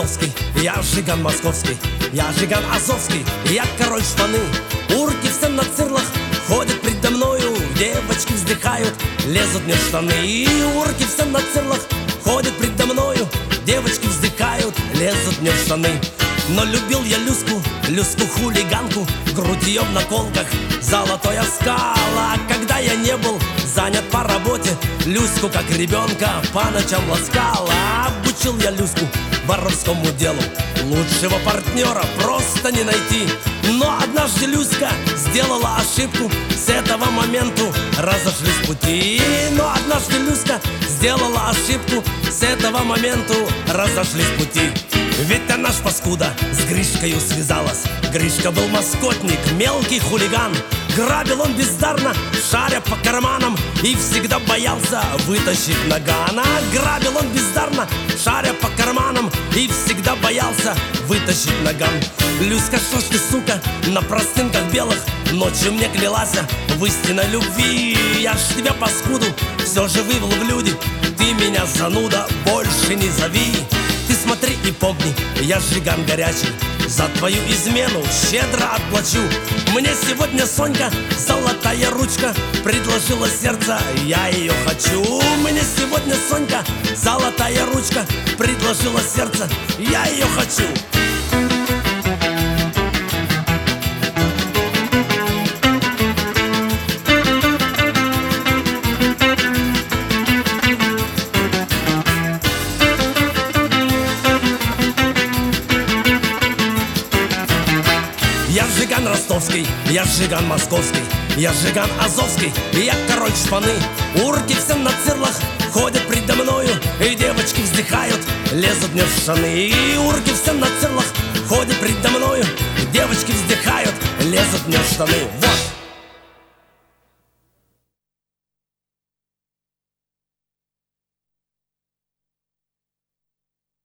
ростовский, я жиган московский, я жиган азовский, я король штаны. Урки все на цирлах ходят предо мною, девочки вздыхают, лезут мне в штаны. И урки все на цирлах ходят предо мною, девочки вздыхают, лезут мне в штаны. Но любил я Люську хулиганку, грудь ее в наколках, золотой оскал. А когда я не был занят по работе, Люську как ребенка по ночам ласкал. А обучил я Люську воровскому делу, лучшего партнера просто не найти. Но однажды Люська сделала ошибку, с этого момента разошлись пути. Но однажды Люська сделала ошибку, с этого момента разошлись пути. Ведь она ж паскуда с Гришкою связалась. Гришка был маскотник, мелкий хулиган. Грабил он бездарно, шаря по карманам, и всегда боялся вытащить наган. А грабил он бездарно, шаря по карманам, и всегда боялся вытащить наган. Люська, что ж ты, сука, на простынках белых ночью мне клялась в истинной любви. Я ж тебя, паскуду, все же вывел в люди, ты меня, зануда, больше не зови. Ты смотри и помни, я жиган горячий, за твою измену щедро отплачу. Мне сегодня Сонька, золотая ручка, предложила сердце, я ее хочу. Мне сегодня Сонька, золотая ручка, предложила сердце, я ее хочу. Я жиган ростовский, я жиган московский, я жиган азовский, я король шпаны. Урки все на цирлах ходят предо мною, и девочки вздыхают, лезут мне в штаны. И урки все на цирлах ходят предо мною, девочки вздыхают, лезут мне в штаны. Вот!